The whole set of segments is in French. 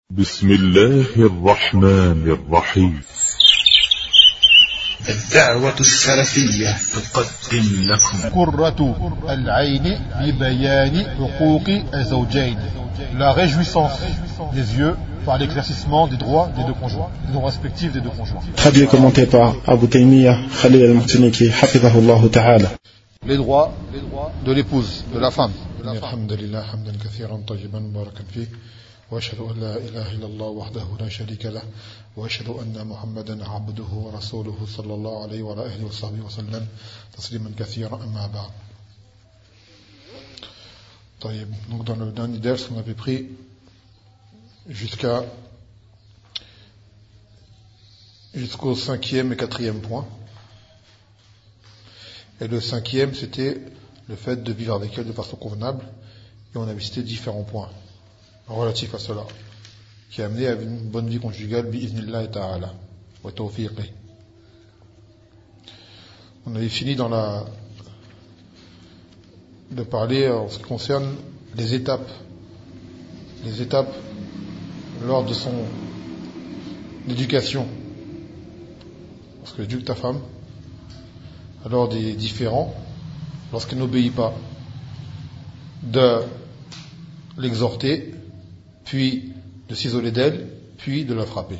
بسم الله الرحمن الرحيم. الدعوة السلفية تقدم لكم قرة العين ببيان حقوق الزوجين. La réjouissance des yeux par l'éclaircissement des droits des deux conjoints, des droits respectifs des deux conjoints. Traduit et commenté par Abu Taymiyyah Khalil al-Martiniki, hafidhahullah ta'ala. Les droits de l'épouse, de la femme. Alhamdulillah, hamdan kathiran tayyiban mubarakan fi. وأشهد أن لا إله إلا الله وحده لا شريك له وأشهد أن محمدا عبده ورسوله صلى الله عليه وعلى آله وصحبه وسلم تسليما كثيرا أما بعد. طيب, donc dans le dernier ders on avait pris jusqu'au 5e et 4e point, et le 5e c'était le fait de vivre avec elle de façon convenable, et on avait cité différents points relatif à cela, qui a amené à une bonne vie conjugale, bi'iznillahi ta'ala, wa tawfiqi. On avait fini de parler en ce qui concerne les étapes lors de son éducation. Parce que éduque ta femme, alors des différents, lorsqu'elle n'obéit pas, de l'exhorter, puis de s'isoler d'elle, puis de la frapper.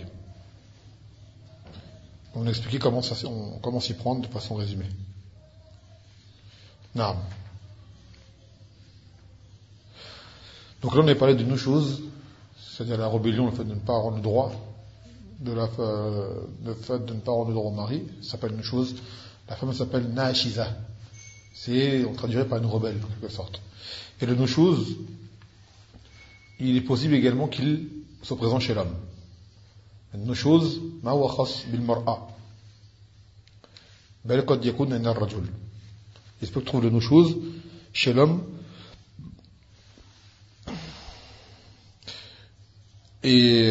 On a expliqué comment s'y prendre de façon résumée. Naam. Donc là on a parlé de deux choses, c'est-à-dire la rébellion, le fait de ne pas rendre le droit, le fait de ne pas rendre le droit au mari, ça s'appelle une chose. La femme s'appelle Naashiza. On traduirait par une rebelle, en quelque sorte. Et le no-chose, il est possible également qu'il soit présent chez l'homme. النشوز ما هو خاص بالمرأة بل قد يكون عند الرجل. Il se peut trouver le no-chose chez l'homme, et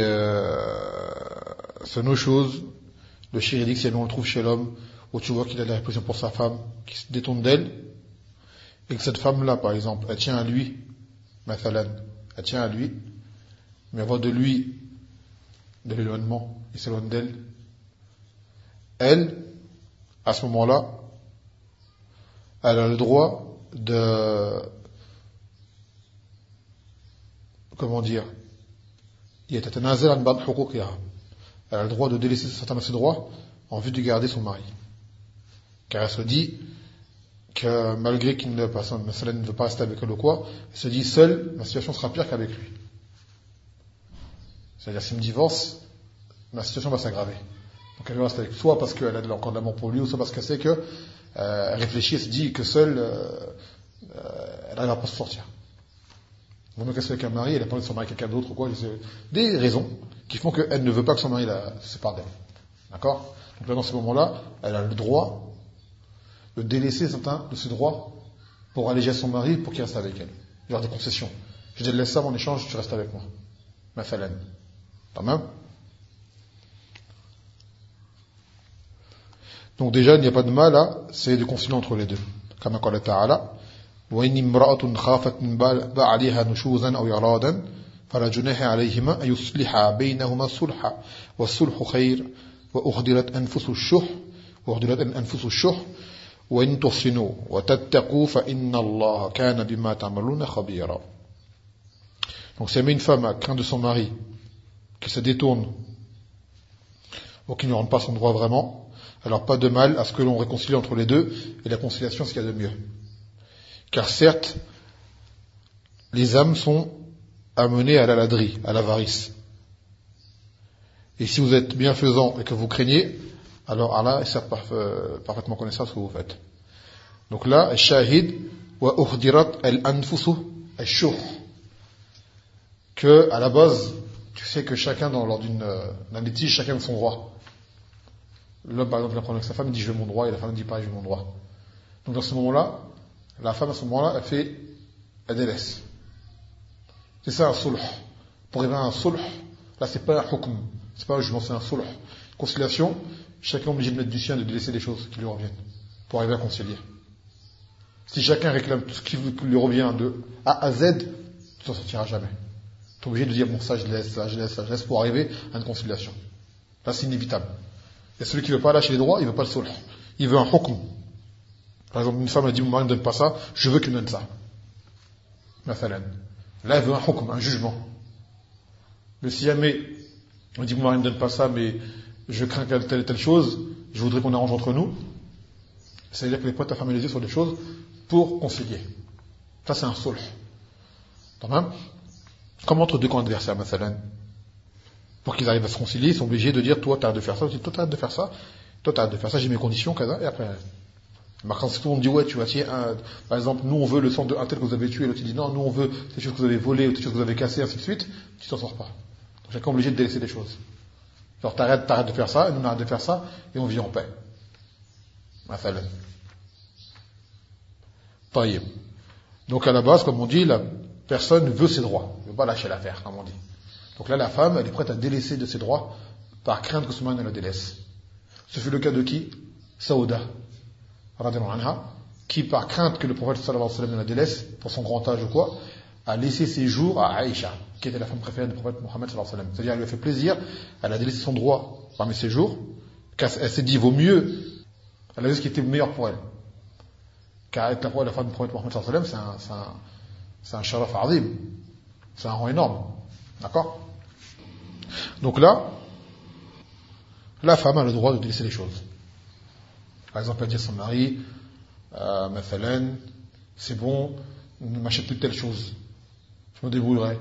ce no-chose, le shir dit que si on le trouve chez l'homme, où tu vois qu'il a de la répression pour sa femme, qui se détourne d'elle, et que cette femme-là, par exemple, elle tient à lui, mathalan, elle tient à lui, mais avoir de lui de l'éloignement, il s'éloigne d'elle. Elle, à ce moment-là, elle a le droit de, comment dire, elle a le droit de délaisser certains de ses droits en vue de garder son mari. Car elle se dit que malgré qu'il ne veut pas rester avec elle ou quoi, elle se dit seule, ma situation sera pire qu'avec lui. C'est-à-dire, s'il me divorce, ma situation va s'aggraver. Donc elle veut rester avec, soit parce qu'elle a encore de l'amour pour lui, ou soit parce qu'elle sait que elle réfléchit et se dit que seule, elle n'arrivera pas à se sortir. Donc elle se fait avec un mari, elle a pas envie de se marier avec quelqu'un d'autre ou quoi, des raisons qui font qu'elle ne veut pas que son mari se sépare d'elle. D'accord? Donc là, dans ce moment-là, elle a le droit de délaisser certains de ses droits pour alléger son mari, pour qu'il reste avec elle. Genre des concessions. Je te laisse ça, en échange, tu restes avec moi. Mathalan. Tamam. Donc déjà, il n'y a pas de mal à c'est de concilier entre les deux. Comme قال تعالى وإن امرأة خافت من بعلها نشوزا أو إعراضا فلا جناح عليهما أن يصلحا بينهما صلحا والصلح خير وأحضرت أنفس الشح وإن تحسنوا وتتقوا فإن الله كان بما تعملون خبيرا. Donc si elle met une femme à crainte de son mari qui se détourne ou qui ne rend pas son droit vraiment, alors pas de mal à ce que l'on réconcilie entre les deux, et la conciliation c'est ce qu'il y a de mieux. Car certes, les âmes sont amenées à la ladrie, à l'avarice. Et si vous êtes bienfaisant et que vous craignez, alors Allah est parfaitement connaissant ce que vous faites. Donc là, shahid wa uhdirat al-anfusu al-shuh, que à la base, tu sais que chacun lors d'un litige, chacun a son droit. L'homme par exemple il a un problème avec sa femme, il dit je veux mon droit, et la femme dit pareil, je veux mon droit. Donc dans ce moment-là, la femme à ce moment-là, elle délaisse. C'est ça un sulh. Pour arriver à un sulh, là c'est pas un hukm, c'est pas un jugement, c'est un sulh. Conciliation, chacun est obligé de mettre du sien, de délaisser des choses qui lui reviennent, pour arriver à concilier. Si chacun réclame tout ce qui lui revient de A à Z, tu t'en sortiras jamais. Tu es obligé de dire, bon, ça je laisse pour arriver à une conciliation. Là, c'est inévitable. Et celui qui ne veut pas lâcher les droits, il ne veut pas le sulh. Il veut un hukm. Par exemple, une femme a dit, mon mari ne donne pas ça, je veux qu'il me donne ça. Là, elle veut un hukm, un jugement. Mais si jamais on dit, mon mari ne donne pas ça, mais je crains telle et telle chose, je voudrais qu'on arrange entre nous, c'est-à-dire que les potes à familiariser sur des choses pour concilier. Ça, c'est un sulh. Comme entre deux camps adversaires, pour qu'ils arrivent à se concilier, ils sont obligés de dire, toi, t'arrêtes de faire ça, toi, t'arrêtes de faire ça, toi, t'arrêtes de faire ça, j'ai mes conditions, et après, quand tout le monde dit, ouais, tu vas tirer par exemple, nous, on veut le sang de un tel que vous avez tué, et l'autre, il dit, non, nous, on veut ces choses que vous avez volées, ou ces choses que vous avez cassées, ainsi de suite, tu t'en sors pas. Donc, chacun est obligé de délaisser des choses. Genre, t'arrêtes de faire ça, et nous, on arrête de faire ça, et on vit en paix. Taïb. Donc, à la base, comme on dit, la personne veut ses droits. Elle ne veut pas lâcher l'affaire, comme on dit. Donc là, la femme, elle est prête à délaisser de ses droits par crainte que son mari ne la délaisse. Ce fut le cas de qui? Saouda, radhiyallahu anha, qui, par crainte que le prophète sallallahu alayhi wa sallam ne la délaisse, pour son grand âge ou quoi, a laissé ses jours à Aïcha, qui était la femme préférée du prophète Mohammed sallallahu alayhi wa sallam. C'est-à-dire, elle lui a fait plaisir, elle a délaissé son droit parmi ses jours, car elle s'est dit, vaut mieux, elle a vu ce qui était meilleur pour elle. Car être la femme du prophète Mohammed sallallahu alayhi wa sallam, c'est un sharaf azim, c'est un rang énorme. D'accord? Donc là, la femme a le droit de délaisser les choses. Par exemple, elle dit à son mari, c'est bon, ne m'achète plus de telle chose. Je me débrouillerai.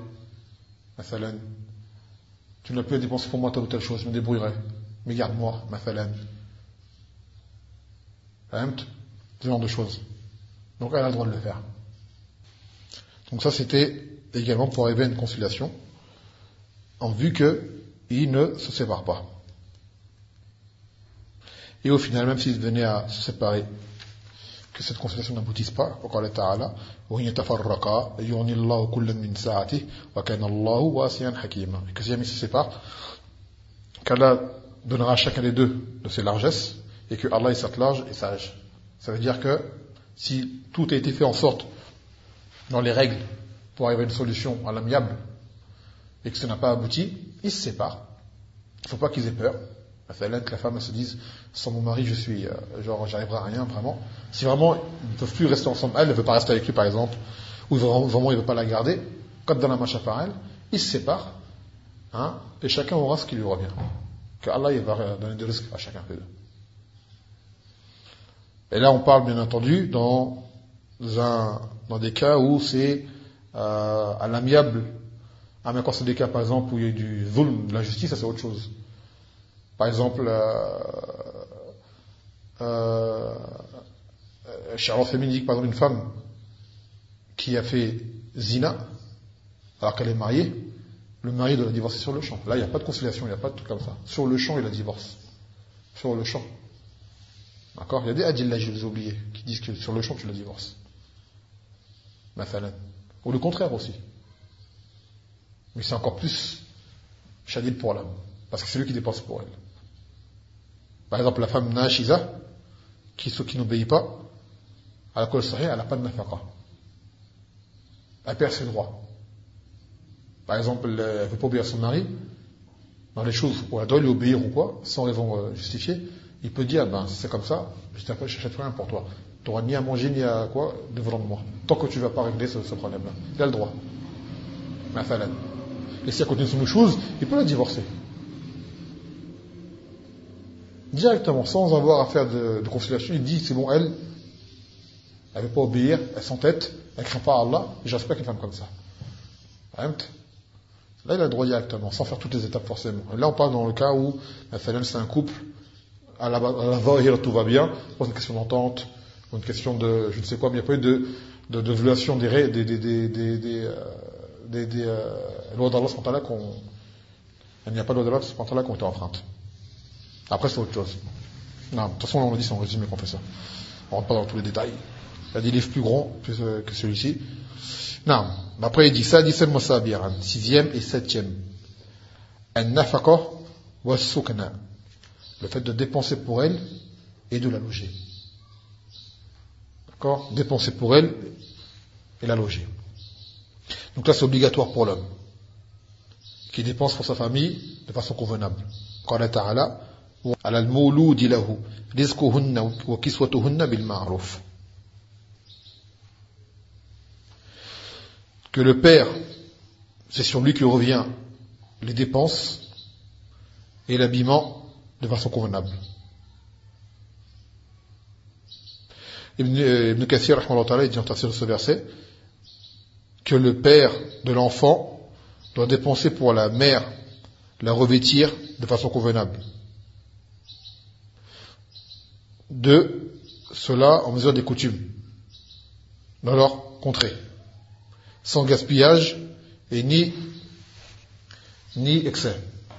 Tu n'as plus à dépenser pour moi telle ou telle chose, je me débrouillerai. Mais garde-moi, ce genre de choses. Donc elle a le droit de le faire. Donc ça, c'était également pour arriver à une conciliation, en vue qu'ils ne se séparent pas. Et au final, même s'ils venaient à se séparer, que cette conciliation n'aboutisse pas, وقال تعالى وإن يتفرقا يغني الله كلا من سعته وكان الله واسعا حكيما. Et que si jamais ils se séparent, qu'Allah donnera à chacun des deux de ses largesses, et que Allah est certes large et sage. Ça veut dire que si tout a été fait en sorte, dans les règles, pour arriver à une solution à l'amiable, et que ça n'a pas abouti, ils se séparent. Il ne faut pas qu'ils aient peur. Que la femme se dise, sans mon mari, j'arriverai à rien, vraiment. Si vraiment, ils ne peuvent plus rester ensemble, elle ne veut pas rester avec lui, par exemple, ou vraiment, il ne veut pas la garder, quand dans la macha par elle, ils se séparent, et chacun aura ce qui lui revient. Que Allah, il va donner des risques à chacun d'eux. Et là, on parle, bien entendu, dans des cas où c'est, à l'amiable. Mais quand c'est des cas, par exemple, où il y a du zulm, de la justice, ça c'est autre chose. Par exemple, chez Al-Fémin dit que, par exemple, une femme qui a fait zina, alors qu'elle est mariée, le mari doit la divorcer sur le champ. Là, il n'y a pas de conciliation, il n'y a pas de truc comme ça. Sur le champ, il la divorce. Sur le champ. D'accord? Il y a des adillah, je les ai oubliés, qui disent que sur le champ, tu la divorces. Ou le contraire aussi. Mais c'est encore plus shadid pour l'homme. Parce que c'est lui qui dépense pour elle. Par exemple, la femme Nashiza, qui n'obéit pas, à la cause sahih, elle n'a pas de nafaqa. Elle perd ses droits. Par exemple, elle ne veut pas obéir à son mari, dans les choses où elle doit lui obéir ou quoi, sans raison justifiée, il peut dire, si c'est comme ça, je n'achète rien pour toi. Tu n'auras ni à manger, ni à quoi, devant moi. Tant que tu ne vas pas régler ce problème-là. Il a le droit. Et si elle continue sur une chose, il peut la divorcer. Directement, sans avoir à faire de conciliation, il dit, c'est bon, elle ne veut pas obéir, elle s'entête, elle ne craint pas Allah, et je respecte une femme comme ça. Là, il a le droit directement, sans faire toutes les étapes forcément. Et là, on parle dans le cas où, c'est un couple, à la zahir, tout va bien, c'est une question d'entente, ou une question de, je ne sais quoi, mais il n'y a pas eu de violation des lois d'Allah subhanahu wa ta'ala il n'y a pas de loi d'Allah subhanahu wa ta'ala qui ont été enfreintes. Après, c'est autre chose. Non, de toute façon, on l'a dit, c'est en résumé qu'on fait ça. On ne rentre pas dans tous les détails. Il y a des livres plus grands que celui-ci. Non. Après, il dit ça, Mosabiran, 6e et 7e. An-nafaqa wa sukna. Le fait de dépenser pour elle et de la loger. D'accord? Dépenser pour elle et la loger. Donc là, c'est obligatoire pour l'homme. qui dépense pour sa famille de façon convenable. قال تعالى على المولود له رزقهن وكسوتهن بالمعروف. Que le père, c'est sur lui que revient les dépenses et l'habillement de façon convenable. Ibn Kathir, il dit en tafsir de ce verset que le père de l'enfant doit dépenser pour la mère, la revêtir de façon convenable. De cela en mesure des coutumes dans leur contrée, sans gaspillage et ni excès,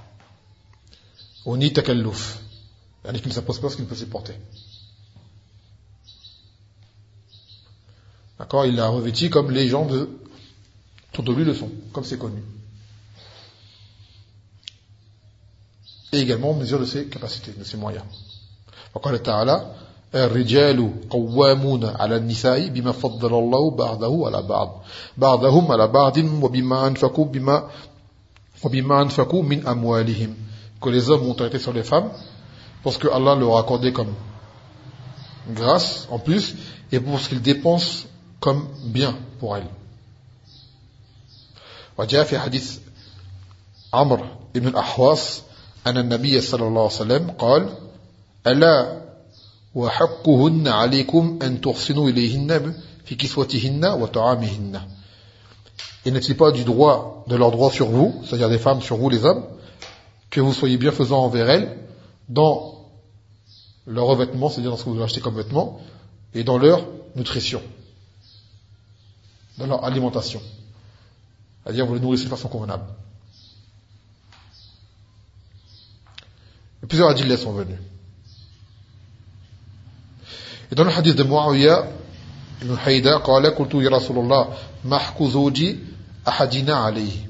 ou ni takalluf, c'est-à-dire qu'il ne s'impose pas ce qu'il ne peut supporter. D'accord, il l'a revêti comme les gens autour de lui le sont, comme c'est connu. Et également en mesure de ses capacités, de ses moyens. وقال تعالى الرجال قوامون على النساء بما فضل الله بعضه على بعض بعضهم على بعض وبما أنفقوا من أموالهم. Que les hommes ont autorité sur les femmes parce que Allah leur a accordé comme grâce en plus et pour ce qu'ils dépensent comme bien pour elles. وجاء في حديث عمرو بن الأحواص أن النبي صلى الله عليه وسلم قال ألا وحقهن عليكم أن تحسنوا إليهن في كسوتهن وطعامهن. Et n'est-il pas du droit, de leur droit sur vous, c'est-à-dire des femmes sur vous les hommes, que vous soyez bienfaisants envers elles dans leur revêtement, c'est-à-dire dans ce que vous achetez comme vêtements, et dans leur nutrition, dans leur alimentation. C'est-à-dire vous les nourrissez de façon convenable. Et plusieurs hadiths sont venus. Et dans le hadith de Muawiyah ibn Haïda, قال قلت يا رسول الله ما حق زوجي أحدنا عليه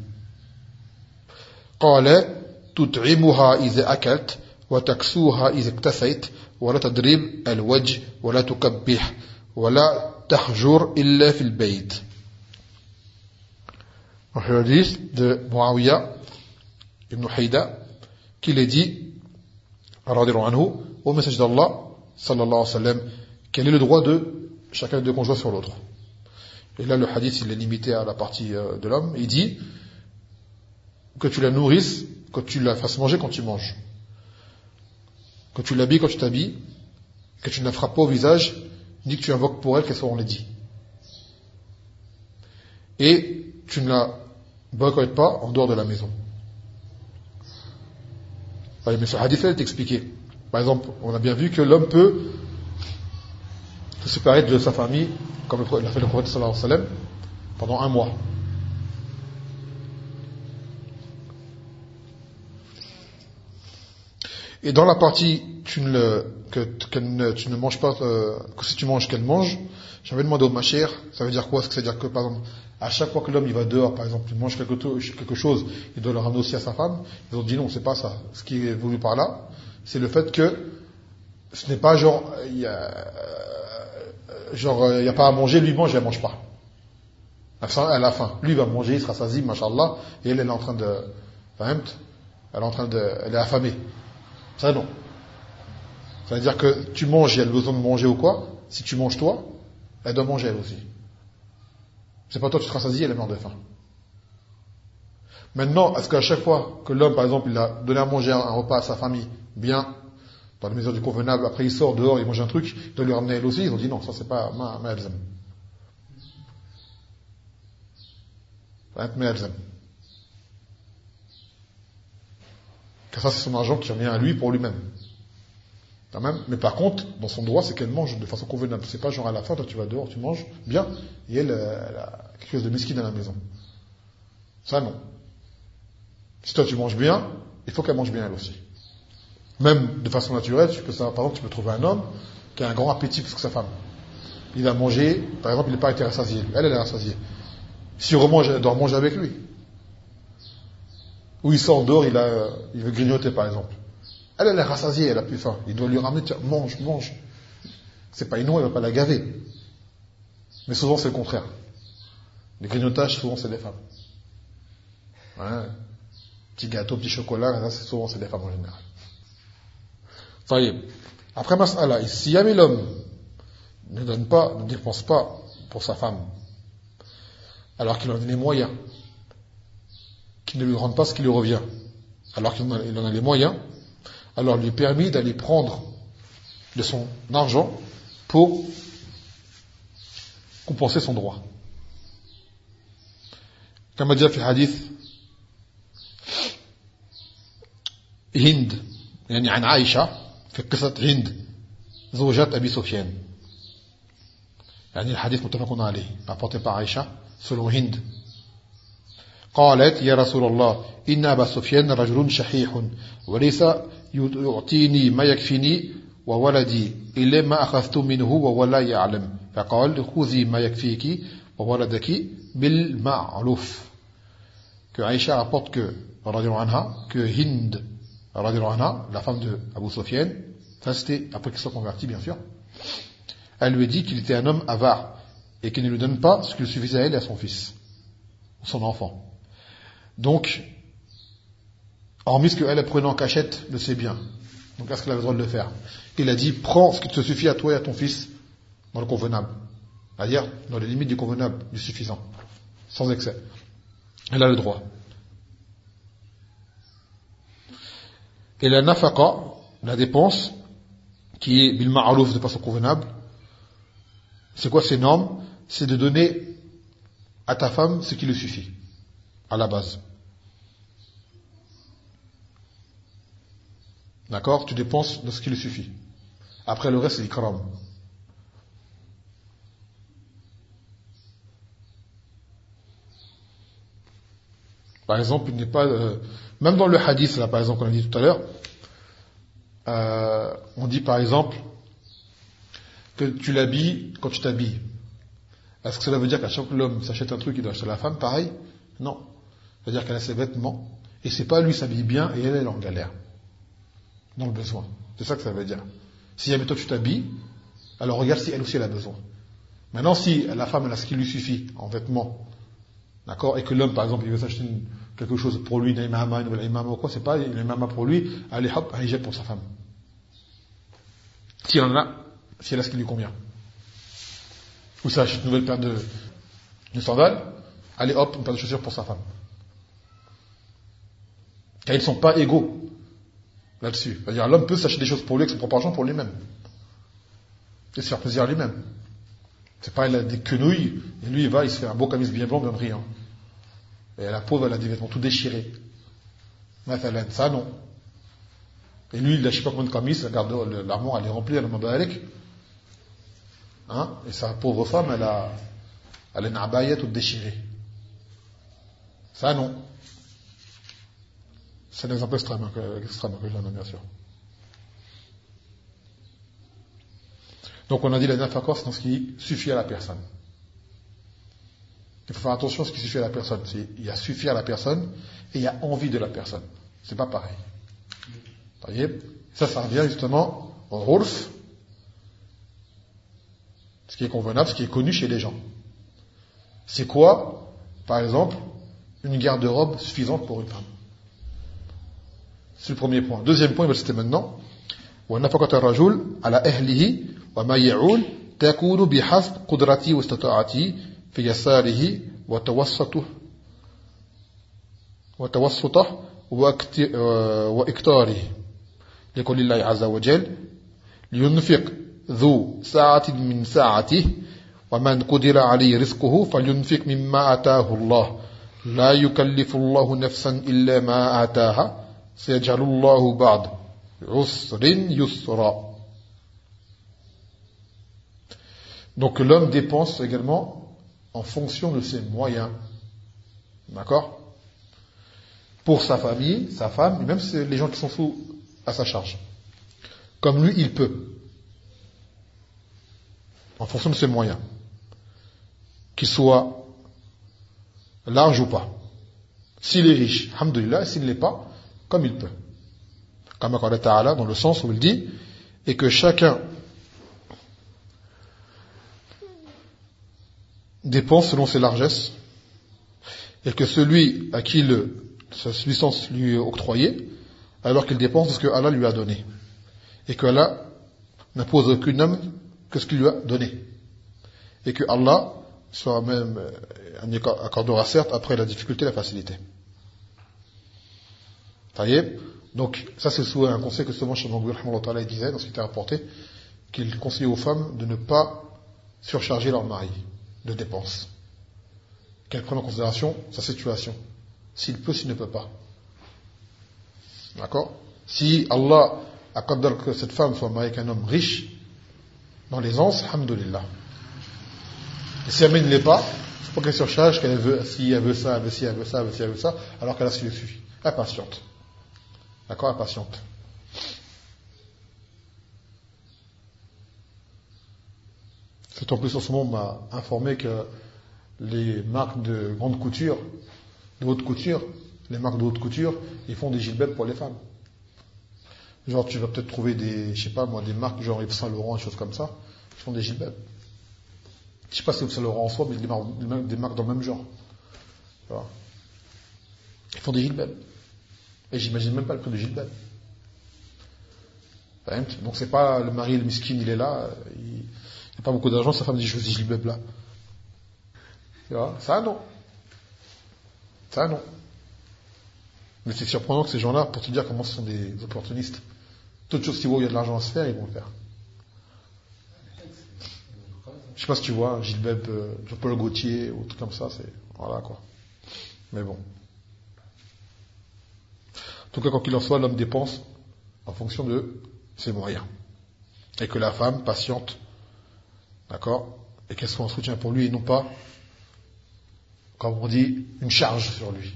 قال تطعمها إذا أكلت وتكسوها إذا اكتسيت ولا تضرب الوجه ولا تكبح ولا تحجر إلا في البيت. Dans le hadith de Muawiyah ibn Haïda, qu'il est dit, radiyallahu anhu, au message d'Allah, sallallahu alayhi wa sallam, quel est le droit de chacun des deux conjoints sur l'autre. Et là, le hadith, il est limité à la partie de l'homme. Il dit que tu la nourrisses, que tu la fasses manger quand tu manges, que tu l'habilles quand tu t'habilles, que tu ne la frappes pas au visage, ni que tu invoques pour elle qu'elle soit enlaidie. Et tu ne la boycottes pas en dehors de la maison. Mais ce hadith-là est expliqué. Par exemple, on a bien vu que l'homme peut se séparer de sa famille, comme l'a fait le prophète sallallahu alayhi wa sallam, pendant 1 mois. Et dans la partie tu ne manges pas, que si tu manges, qu'elle mange, j'avais demandé au machir, ça veut dire quoi? Ça veut dire que, par exemple, à chaque fois que l'homme il va dehors, par exemple, il mange quelque chose, il doit le ramener aussi à sa femme. Ils ont dit non, c'est pas ça. Ce qui est voulu par là, c'est le fait que ce n'est pas genre, il y a pas à manger, lui mange, elle mange pas. Elle a faim. Lui va manger, il sera rassasié, machallah, et elle est en train elle est affamée. Ça non. Ça veut dire que tu manges, elle a besoin de manger ou quoi. Si tu manges toi, elle doit manger elle aussi. C'est pas toi tu te rassasies, elle est morte de faim. Maintenant, est-ce qu'à chaque fois que l'homme, par exemple, il a donné à manger un repas à sa famille, bien, dans les mesures du convenable, après il sort dehors, il mange un truc, il doit lui ramener elle aussi, ils ont dit non, ça c'est pas ma elzem. Ma elzem. Car ça c'est son argent qui revient à lui pour lui-même. Mais par contre, dans son droit, c'est qu'elle mange de façon convenable. C'est pas genre à la fin, toi tu vas dehors, tu manges bien, et elle a quelque chose de mesquine à la maison. Ça non. Si toi tu manges bien, il faut qu'elle mange bien elle aussi. Même de façon naturelle, par exemple, tu peux trouver un homme qui a un grand appétit plus que sa femme. Il va manger, par exemple, il n'est pas été rassasié. Elle est rassasiée. Si il remange, elle doit manger avec lui. Ou il sort dehors, il veut grignoter, par exemple. Elle est rassasiée, elle a plus faim. Il doit lui ramener, tiens, mange. C'est pas inouï, il va pas la gaver. Mais souvent, c'est le contraire. Les grignotages, souvent, c'est des femmes. Ouais. Petit gâteau, petit chocolat, ça, souvent c'est des femmes en général. Taïb. Après mas'ala, si jamais l'homme ne dépense pas pour sa femme, alors qu'il en a les moyens, qu'il ne lui rende pas ce qui lui revient, alors qu'il en a les moyens, alors il lui est permis d'aller prendre de son argent pour compenser son droit. Comme dit في حديث هند يعني عن عائشة في قصة هند زوجات أبي سفيان يعني الحديث متفق عليه rapporté par Aïcha selon هند قالت يا رسول الله إن أبا سفيان رجل شحيح وليس يعطيني ما يكفيني وولدي إلا ما أخذت منه ولا يعلم فقال خذي ما يكفيك وولدك بالمعروف. Que Aïcha rapporte que Hind, la femme de Abu Sufyan, ça c'était après qu'il soit converti bien sûr, elle lui dit qu'il était un homme avare et qu'il ne lui donne pas ce qui lui suffisait à elle et à son fils, son enfant. Donc, hormis ce qu'elle prenait en cachette de ses biens. Donc est-ce qu'elle avait le droit de le faire? Il a dit, prends ce qui te suffit à toi et à ton fils dans le convenable. C'est-à-dire, dans les limites du convenable, du suffisant. Sans excès. Elle a le droit. Et la nafaqa, la dépense, qui est bil ma'alouf de façon convenable, c'est quoi ces normes? C'est de donner à ta femme ce qui lui suffit. À la base. D'accord? Tu dépenses de ce qui lui suffit. Après le reste, c'est l'ikram. Par exemple, il n'est pas... même dans le hadith, là, par exemple, qu'on a dit tout à l'heure, on dit par exemple que tu l'habilles quand tu t'habilles. Est-ce que cela veut dire qu'à chaque fois que l'homme s'achète un truc, il doit acheter à la femme? Pareil? Non. C'est-à-dire qu'elle a ses vêtements, et c'est pas lui s'habille bien, et elle est en galère. Dans le besoin. C'est ça que ça veut dire. Si jamais toi tu t'habilles, alors regarde si elle aussi elle a besoin. Maintenant, si la femme elle a ce qui lui suffit en vêtements, d'accord, et que l'homme par exemple il veut s'acheter quelque chose pour lui, une imama ou quoi, c'est pas une imama pour lui, allez hop, un hijab pour sa femme. Si elle en a, si elle a ce qui lui convient. Ou ça achète une nouvelle paire de sandales, allez hop, une paire de chaussures pour sa femme. Car ils ne sont pas égaux là-dessus. C'est-à-dire l'homme peut s'acheter des choses pour lui avec son propre argent pour lui-même. Et se faire plaisir à lui-même. C'est pas, il a des quenouilles, et lui il se fait un beau camis bien blanc, bien brillant. Et la pauvre elle a des vêtements tout déchirés. Mathalan, ça non. Et lui il a je sais pas combien de camis, l'armoire elle est remplie, elle en a avec. Hein? Et sa pauvre femme elle a une abaya toute déchirée. Ça non. C'est un exemple extrême que je donne, bien sûr. Donc on a dit la nafaqa, c'est dans ce qui suffit à la personne. Il faut faire attention à ce qui suffit à la personne. Il y a suffit à la personne et il y a envie de la personne. C'est pas pareil. Ça revient justement au urf, ce qui est convenable, ce qui est connu chez les gens. C'est quoi, par exemple, une garde-robe suffisante pour une femme? C'est le premier point. Deuxième point, il va le citer maintenant. وَنَفَقَةَ الرَّجُلِ عَلَى أَهْلِهِ وَمَا يَعُولُ تَكُونُ بِحَسْبِ قُدْرَتِهِ وَاسْتِطَاعَتِهِ في يساره وتوسطه واكتاره لقول الله عز وجل لينفق ذو ساعة من ساعته ومن قدر عليه رزقه فلينفق مما آتاه الله لا يكلف الله نفسا إلا ما آتاها سيجعل الله بعد عسر يسرا. Donc l'homme dépense également en fonction de ses moyens. D'accord? Pour sa famille, sa femme, et même les gens qui sont sous à sa charge. Comme lui, il peut. En fonction de ses moyens. Qu'il soit large ou pas. S'il est riche, alhamdoulilah, s'il ne l'est pas, comme il peut. Comme Allah Ta'ala, dans le sens où il dit, et que chacun dépense selon ses largesses, et que celui à qui le sa subsistance lui est octroyée, alors qu'il dépense de ce que Allah lui a donné. Et que Allah n'impose aucun homme que ce qu'il lui a donné. Et que Allah soit même accordera certes après la difficulté la facilité. Taïeb. Donc, ça c'est un conseil que souvent Cheikh Mangouir disait dans ce qui était rapporté, qu'il conseillait aux femmes de ne pas surcharger leur mari de dépenses. Qu'elles prennent en considération sa situation. S'il peut, s'il ne peut pas. D'accord? Si Allah accorde que cette femme soit mariée avec un homme riche, dans l'aisance, alhamdoulilah. Et si elle ne l'est pas, il faut pas qu'elle surcharge, qu'elle veut, si elle veut ça, elle veut ci, elle veut ça, elle veut ci, elle veut ça, alors qu'elle a ce qui lui suffit. Impatiente. D'accord? Impatiente. C'est en plus en ce moment, on m'a informé que les marques de grande couture, de haute couture, les marques de haute couture, ils font des gilbebs pour les femmes. Genre, tu vas peut-être trouver des, je sais pas moi, des marques genre Yves Saint Laurent, des choses comme ça, qui font des gilbebs. Je sais pas si Yves Saint Laurent en soi, mais des marques dans le même genre. Voilà. Ils font des gilbebs. Et j'imagine même pas le prix du gilbeb. Donc c'est pas le mari, le miskin, il est là, il n'a pas beaucoup d'argent, sa femme dit je veux ce gilbeb là. Tu vois, ça non. Ça non. Mais c'est surprenant que ces gens-là, pour te dire comment ce sont des opportunistes, toute chose qui voient où il y a de l'argent à se faire, ils vont le faire. Je sais pas si tu vois, Gilbeb, Jean-Paul Gaultier, ou tout comme ça, c'est, voilà quoi. Mais bon. En tout cas, quoi qu'il en soit, l'homme dépense en fonction de ses moyens. Et que la femme, patiente, d'accord, et qu'elle soit un soutien pour lui et non pas, comme on dit, une charge sur lui.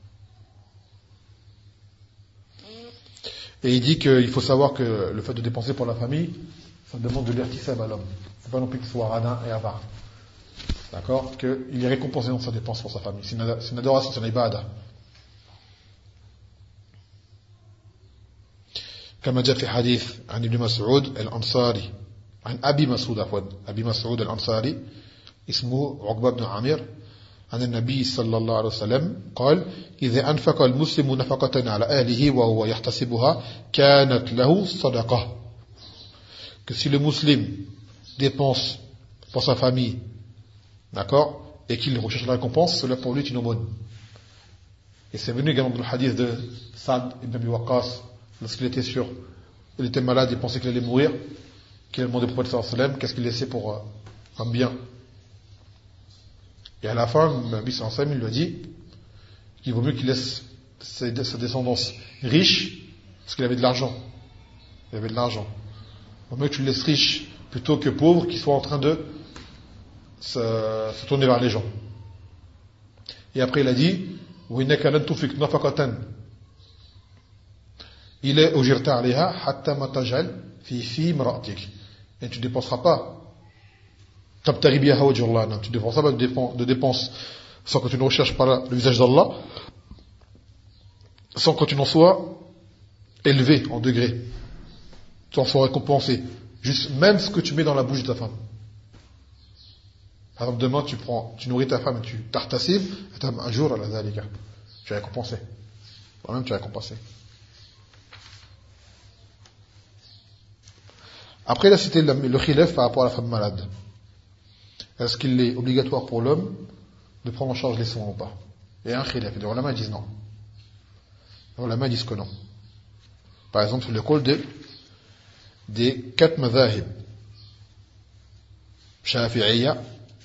Et il dit qu'il faut savoir que le fait de dépenser pour la famille, ça demande de l'irtisab à l'homme. Il ne faut pas non plus qu'il soit radin et avare. D'accord? Qu'il est récompensé dans sa dépense pour sa famille. C'est une adoration, c'est une ibada. كما جاء في حديث عن ابن مسعود الأنصاري عن أبي مسعود عفوا أبي مسعود الأنصاري اسمه عقبة بن عامر عن النبي صلى الله عليه وسلم قال إذا أنفق المسلم نفقة على أهله وهو يحتسبها كانت له صدقة. Que si le musulman dépense pour sa famille, d'accord, et qu'il recherche la récompense, cela pour lui est une aumône. Et c'est venu également dans le hadith de Sa'd ibn Abi Waqqas, lorsqu'il était malade, il pensait qu'il allait mourir, qu'il a demandé au prophète sallallahu alayhi wa sallam, qu'est-ce qu'il laissait pour un bien. Et à la fin, le Nabi sallallahu alayhi wa sallam, il lui a dit qu'il vaut mieux qu'il laisse sa descendance riche, parce qu'il avait de l'argent. Il avait de l'argent. Il vaut mieux que tu le laisses riche plutôt que pauvre, qui soit en train de se tourner vers les gens. Et après, il a dit, وَإِنَّكَ لَن تُنْفِقْ نَفَقَةً il est ujirta alayha hatta ma tajal fi imra'atik. Et tu ne dépenseras pas. Tabtaghi biha wajh Allah. Tu ne dépenseras pas de dépenses sans que tu ne recherches pas le visage d'Allah, sans que tu n'en sois élevé en degré. Tu en sois récompensé. Juste même ce que tu mets dans la bouche de ta femme. Par exemple, demain tu nourris ta femme et tu tartasib, un jour à la zalika. Tu es récompensé. Toi-même tu es récompensé. Après, il a cité le khilaf par rapport à la femme malade. Est-ce qu'il est obligatoire pour l'homme de prendre en charge les soins ou pas? Il y a un khilaf. Les ulama disent non. Les ulama disent que non. Par exemple, sur le col des 4 madhahib. Shafi'iyya,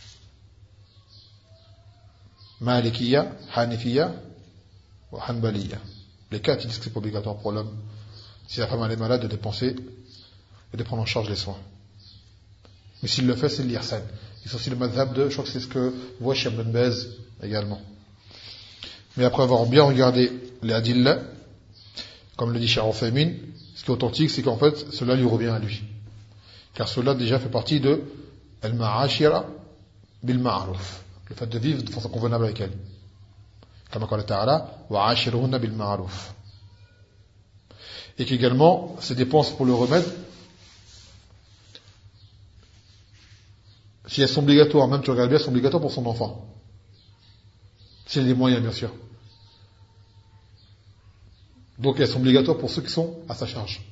Malikiyya, Hanifiyya ou Hanbaliyya. Les 4 ils disent que c'est pas obligatoire pour l'homme, si la femme elle est malade, de dépenser et de prendre en charge les soins. Mais s'il le fait, c'est l'ihsan. C'est aussi le madhab je crois que c'est ce que voit Cheikh Ibn Baz également. Mais après avoir bien regardé les adilla, comme le dit Cheikh Uthaymin, ce qui est authentique, c'est qu'en fait, cela lui revient à lui. Car cela déjà fait partie de al-ma'ashira bil-ma'ruf. Le fait de vivre de façon convenable avec elle. Comme Allah Ta'ala, wa'ashiruhunna bil-ma'ruf. Et qu'également, ces dépenses pour le remède, si elles sont obligatoires, même tu regardes bien, elles sont obligatoires pour son enfant. Si elle a des moyens, bien sûr. Donc elles sont obligatoires pour ceux qui sont à sa charge.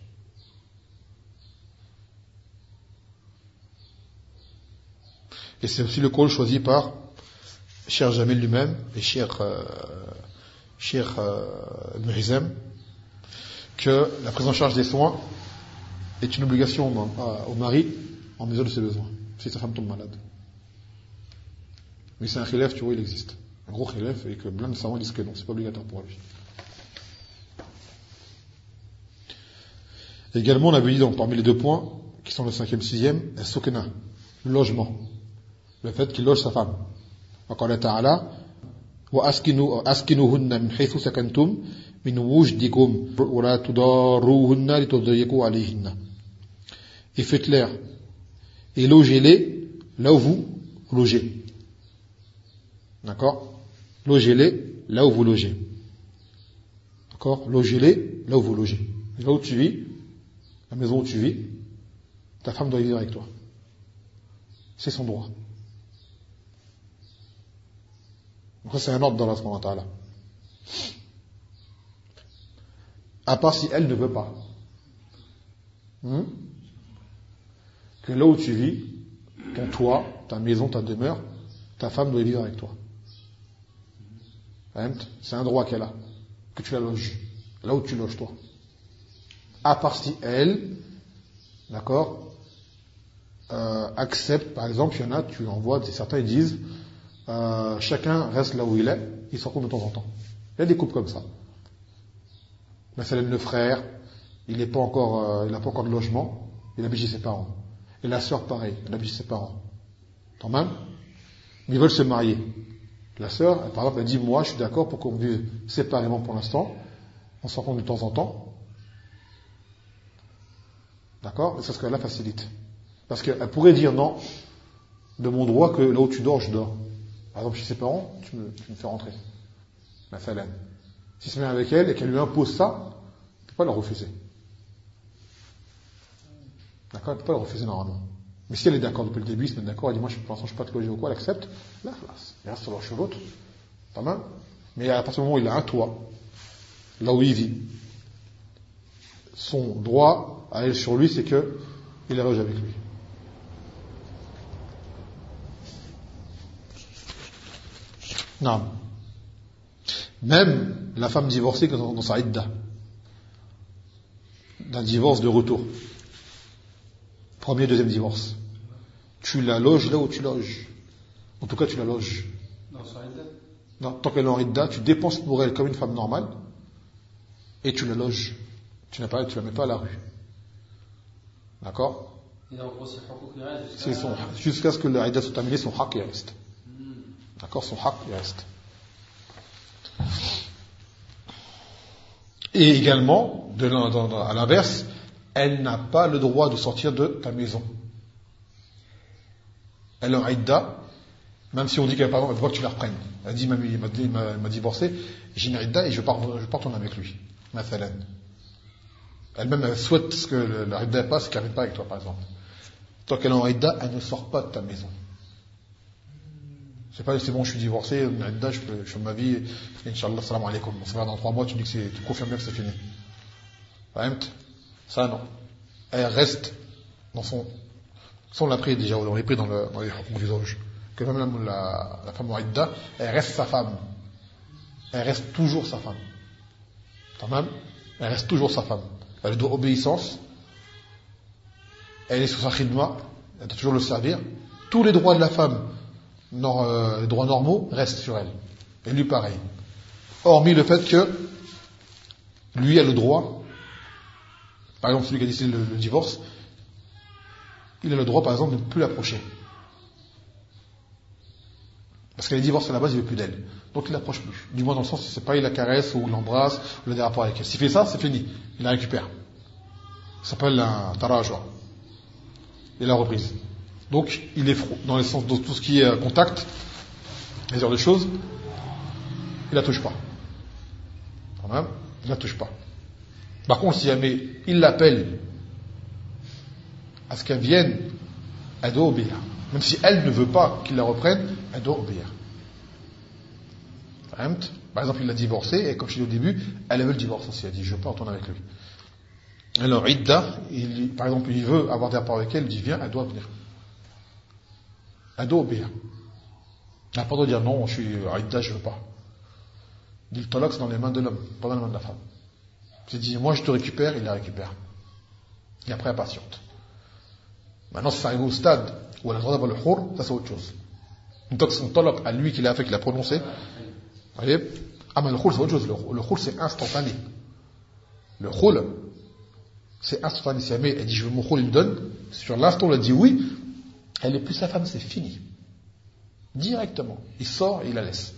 Et c'est aussi le call choisi par Cheikh Jamil lui-même et Cheikh Ibn Hizam, que la prise en charge des soins est une obligation au mari en mesure de ses besoins, si sa femme tombe malade. Mais c'est un khilaf, tu vois, il existe. Un gros khilaf, et que plein de savants disent que non, c'est pas obligatoire pour lui. Également, on avait dit donc, parmi les 2 points, qui sont le 5e, 6e, as-sukna, le logement. Le fait qu'il loge sa femme. وقال تعالى وأسكنوهن من حيث سكنتم من وجدكم ولا تضاروهن لتضيقوا عليهن. Et faites l'air et logez-les là où vous logez. D'accord? Logez-les là où vous logez. D'accord? Logez-les là où vous logez. Et là où tu vis, la maison où tu vis, ta femme doit vivre avec toi. C'est son droit. Donc ça c'est un ordre d'Allah subhanahu wa ta'ala. À part si elle ne veut pas. Que là où tu vis, ton toit, ta maison, ta demeure, ta femme doit vivre avec toi. C'est un droit qu'elle a, que tu la loges, là où tu loges toi. À part si elle, d'accord, accepte, par exemple, il y en a, tu envoies, certains ils disent, chacun reste là où il est, il s'en compte de temps en temps. Il y a des couples comme ça. Mais c'est le frère, il n'a pas encore de logement, il habite chez ses parents. Et la sœur, pareil, elle habite chez ses parents. Tant même, mais ils veulent se marier. La sœur, par exemple, elle dit, moi, je suis d'accord pour qu'on vive séparément pour l'instant, on s'en compte de temps en temps. D'accord? Et c'est ce qu'elle facilite. Parce qu'elle pourrait dire non, de mon droit que là où tu dors, je dors. Par exemple, chez ses parents, tu me fais rentrer. La Falène. Si se met avec elle et qu'elle lui impose ça, tu ne peux pas la refuser. D'accord? Elle ne peut pas la refuser normalement. Mais si elle est d'accord depuis le début, elle se met d'accord, elle dit moi pour l'instant je ne peux pas te loger ou quoi, elle accepte, là, il reste sur leur l'autre. Pas mal. Mais à partir du moment où il a un toit, là où il vit, son droit à elle sur lui, c'est que il la loge avec lui. Non. Même la femme divorcée dans sa idda, d'un divorce de retour, premier, deuxième divorce, tu la loges là où tu loges. En tout cas, tu la loges. Dans sa idda. Non, tant qu'elle est en idda, tu dépenses pour elle comme une femme normale et tu la loges. Tu la mets pas à la rue. D'accord? Jusqu'à ce que la idda soit terminée, son haq il reste. D'accord, son haq il reste. Et également, à l'inverse, elle n'a pas le droit de sortir de ta maison. Elle est en idda, même si on dit qu'elle veut pas que tu la reprennes. Elle dit, il m'a divorcé, j'ai une idda et je pars tourner avec lui. Mathalan. Elle-même, elle souhaite que la idda passe et qu'elle ne vienne pas avec toi, par exemple. Tant qu'elle est en idda, elle ne sort pas de ta maison. C'est pas, c'est bon, je suis divorcé, une idda, je fais ma vie, Inch'Allah, salam alaikum. On se verra dans 3 mois, tu dis que tu confirmes bien que c'est fini. Ça, non. Elle reste dans son... Ça, on l'a pris déjà, on l'a pris dans les hukm du zawj. Que même la femme mu'idda, elle reste sa femme. Elle reste toujours sa femme. Tamam? Elle reste toujours sa femme. Elle doit obéissance. Elle est sous sa khidma. Elle doit toujours le servir. Tous les droits de la femme, les droits normaux, restent sur elle. Et lui, pareil. Hormis le fait que lui a le droit, par exemple celui qui a décidé le divorce, il a le droit par exemple de ne plus l'approcher. Parce qu'elle est divorcée à la base, il ne veut plus d'elle. Donc il ne l'approche plus. Du moins dans le sens, c'est pas il la caresse ou il l'embrasse ou il a des rapports avec elle. S'il fait ça, c'est fini. Il la récupère. Ça s'appelle un tarajwa. Et la reprise. Donc il est dans le sens de tout ce qui est contact, les heures de choses, il la touche pas. Quand même, il la touche pas. Par contre, si jamais il l'appelle à ce qu'elle vienne, elle doit obéir. Même si elle ne veut pas qu'il la reprenne, elle doit obéir. Par exemple, il l'a divorcée, et comme je l'ai dit au début, elle veut le divorce aussi. Elle dit, je veux pas retourner avec lui. Alors, Idda, par exemple, il veut avoir des rapports avec elle, il dit, viens, elle doit venir. Elle doit obéir. Elle n'a pas le droit de dire, non, je suis Idda, je veux pas. Il dit, le talaq, c'est dans les mains de l'homme, pas dans les mains de la femme. Il dit, moi, je te récupère, il la récupère. Et après, elle patiente. Maintenant, si ça arrive au stade où elle a le droit d'avoir le khur, ça c'est autre chose. Une fois que son talaq à lui qu'il a fait, qu'il a prononcé, vous voyez, ah mais le khul c'est autre chose, le khul c'est instantané. Le khul, c'est instantané. Si elle dit je veux mon khul, il le donne, sur l'instant où elle dit oui, elle n'est plus sa femme, c'est fini. Directement. Il sort et il la laisse.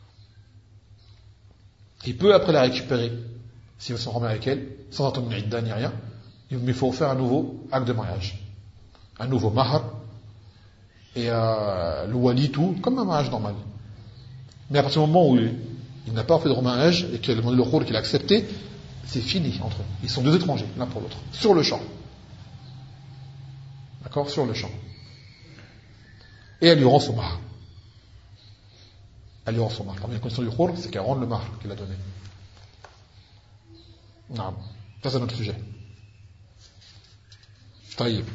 Il peut après la récupérer, s'il veut s'en remettre avec elle, sans attendre une idda ni rien, mais il faut faire un nouveau acte de mariage. Un nouveau mahar, et le wali, tout, comme un mariage normal. Mais à partir du moment où il n'a pas fait de remariage et qu'il a demandé le khul qu'il a accepté, c'est fini entre eux. Ils sont deux étrangers, l'un pour l'autre. Sur le champ. D'accord? Sur le champ. Et elle lui rend son mahar. Elle lui rend son mahar. La première condition du khul, c'est qu'elle rende le mahar qu'il a donné. Non. Ça, c'est notre sujet. Taïb.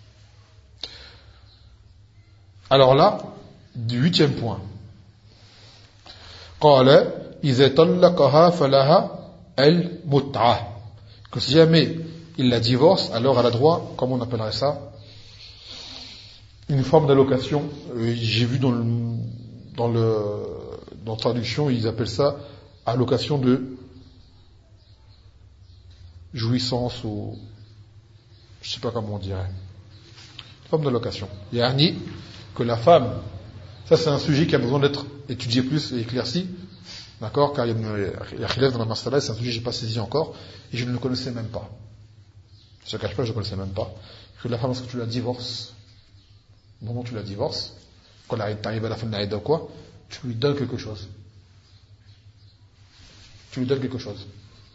Alors là, du 8e point. قال إذا طلقها فلها المتعة. Que si jamais il la divorce, alors elle a droit, comment on appellerait ça, une forme d'allocation. J'ai vu dans la traduction, ils appellent ça allocation de jouissance ou je sais pas comment on dirait. Une forme d'allocation. Yani que la femme, ça c'est un sujet qui a besoin d'être étudié plus et éclairci, d'accord, car il y a khilaf dans la masala, c'est un sujet que je n'ai pas saisi encore, et je ne le connaissais même pas. Je ne cache pas, je ne le connaissais même pas. Que la femme, lorsque tu la divorces, au moment où tu la divorces, quand elle arrive à la fin de la idda ou quoi, tu lui donnes quelque chose. Tu lui donnes quelque chose.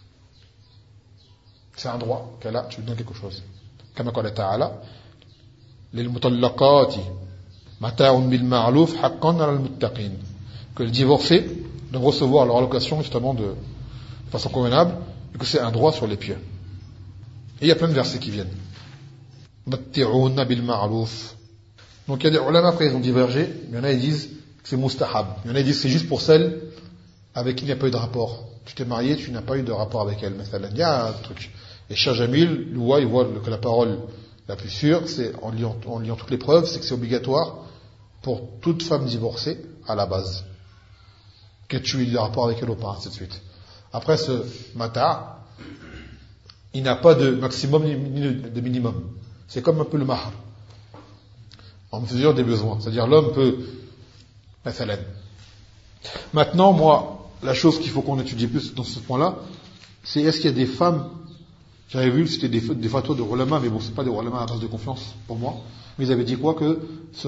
C'est un droit qu'elle a, tu lui donnes quelque chose. Comme قال تعالى للمطلقات متاع بالمعروف حقا على المتقين. Que les divorcés doivent recevoir leur allocation justement de façon convenable et que c'est un droit sur les pieux. Et il y a plein de versets qui viennent. متعون بالمعروف. Donc il y a des ulama après ils ont divergé. Il y en a ils disent que c'est mustahab. Il y en a ils disent que c'est juste pour celles avec qui il n'y a pas eu de rapport. Tu t'es marié, tu n'as pas eu de rapport avec elle. Il y a un truc. Et Cheikh Jamil, il voit que la parole la plus sûre, c'est en liant toutes les preuves, c'est que c'est obligatoire pour toute femme divorcée à la base. Que tu aies eu de rapport avec elle ou pas, ainsi de suite. Après ce mata, il n'a pas de maximum ni de minimum. C'est comme un peu le mahar. En mesure des besoins. C'est-à-dire l'homme peut, maintenant, moi, la chose qu'il faut qu'on étudie plus dans ce point-là, c'est est-ce qu'il y a des femmes, j'avais vu, c'était des fatwas de ulama, mais bon, c'est pas des ulama à base de confiance pour moi, mais ils avaient dit quoi, que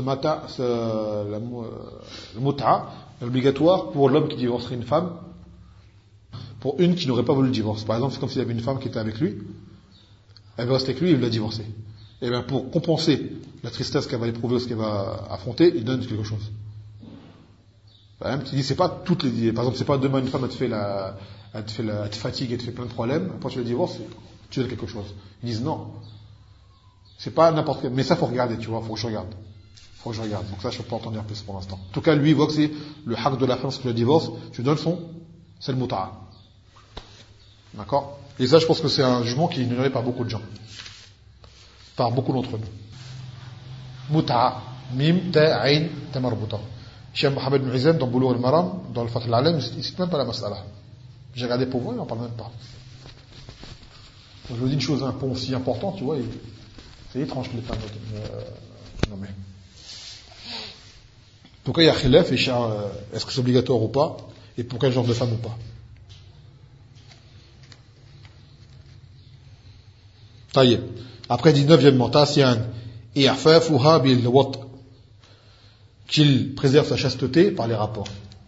le mut'a est obligatoire pour l'homme qui divorcerait une femme, pour une qui n'aurait pas voulu le divorce. Par exemple, c'est comme s'il y avait une femme qui était avec lui, elle veut rester avec lui et il l'a divorcé. Et bien, pour compenser la tristesse qu'elle va éprouver ou ce qu'elle va affronter, il donne quelque chose. Par exemple, tu dis, c'est pas toutes les, par exemple, c'est pas demain une femme, elle te fatigue, elle te fait plein de problèmes, après tu le divorces, tu donnes quelque chose. Ils disent non. C'est pas n'importe quel, mais ça faut regarder, tu vois, faut que je regarde. Donc ça, je peux pas en dire plus pour l'instant. En tout cas, lui, il voit que c'est le haq de la femme, lorsque tu le divorce, tu donnes c'est le muta'a. D'accord? Et ça, je pense que c'est un jugement qui est ignoré par beaucoup de gens. Par beaucoup d'entre nous. Muta'a. Mim, ta, ayn, ta marbuta. Cheikh Mohamed bin Izam, dans Boulough al-Maram, dans le Fath al-Alam, il ne cite même pas la mas'ala. J'ai regardé pour vous, il n'en parle même pas. Donc, je vous dis une chose, un point aussi important, tu vois, c'est étrange que les femmes non mais. En tout cas, il y a khilaf, est-ce que c'est obligatoire ou pas, et pour quel genre de femme ou pas. Taïeb. Après, 19e, Tasian, i'fafuha bil wat, qu'il préserve sa chasteté par les rapports.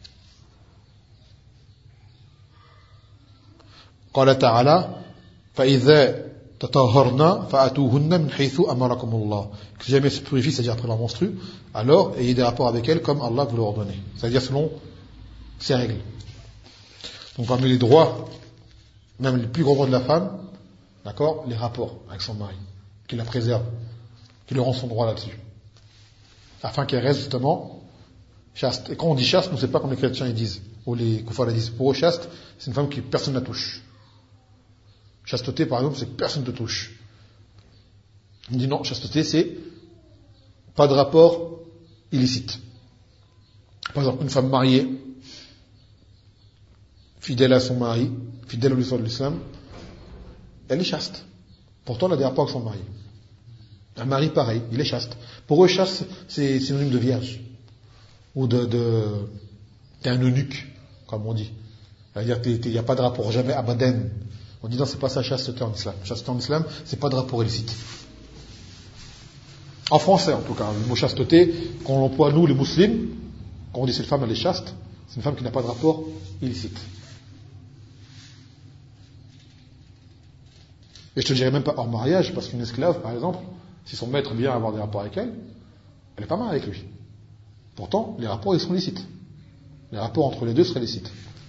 قال تعالى فإذا تطهرنا فأتوهن من حيث أمركم الله. Que si jamais se purifie, c'est-à-dire après leur menstru, alors ayez des rapports avec elles comme Allah vous l'a ordonné. C'est-à-dire selon ses règles. Donc parmi les droits, même les plus grands droits de la femme, d'accord, les rapports avec son mari, qui la préserve, qui lui rend son droit là-dessus, afin qu'elle reste justement chaste. Et quand on dit chaste, nous ne sais pas comme les chrétiens ils disent, ou les koufars ils disent. Pour eux, chaste, c'est une femme que personne ne la touche. Chasteté, par exemple, c'est que personne ne te touche. On dit non, chasteté, c'est pas de rapport illicite. Par exemple, une femme mariée, fidèle à son mari, fidèle au l'histoire de l'islam, elle est chaste. Pourtant, elle a des rapports avec son mari. Un mari pareil, il est chaste. Pour eux, chaste, c'est synonyme de vierge. Ou t'es un eunuque, comme on dit. C'est-à-dire, il n'y a pas de rapport, jamais abaden. On dit non, c'est pas ça, chasteté en islam. Chasteté en islam, c'est pas de rapport illicite. En français, en tout cas, le mot chasteté, quand on l'emploie nous, les musulmans, quand on dit cette femme, elle est chaste, c'est une femme qui n'a pas de rapport illicite. Et je te dirais même pas hors mariage, parce qu'une esclave, par exemple, si son maître vient avoir des rapports avec elle, elle est pas mal avec lui. Pourtant, les rapports, ils sont licites. Les rapports entre les deux seraient licites.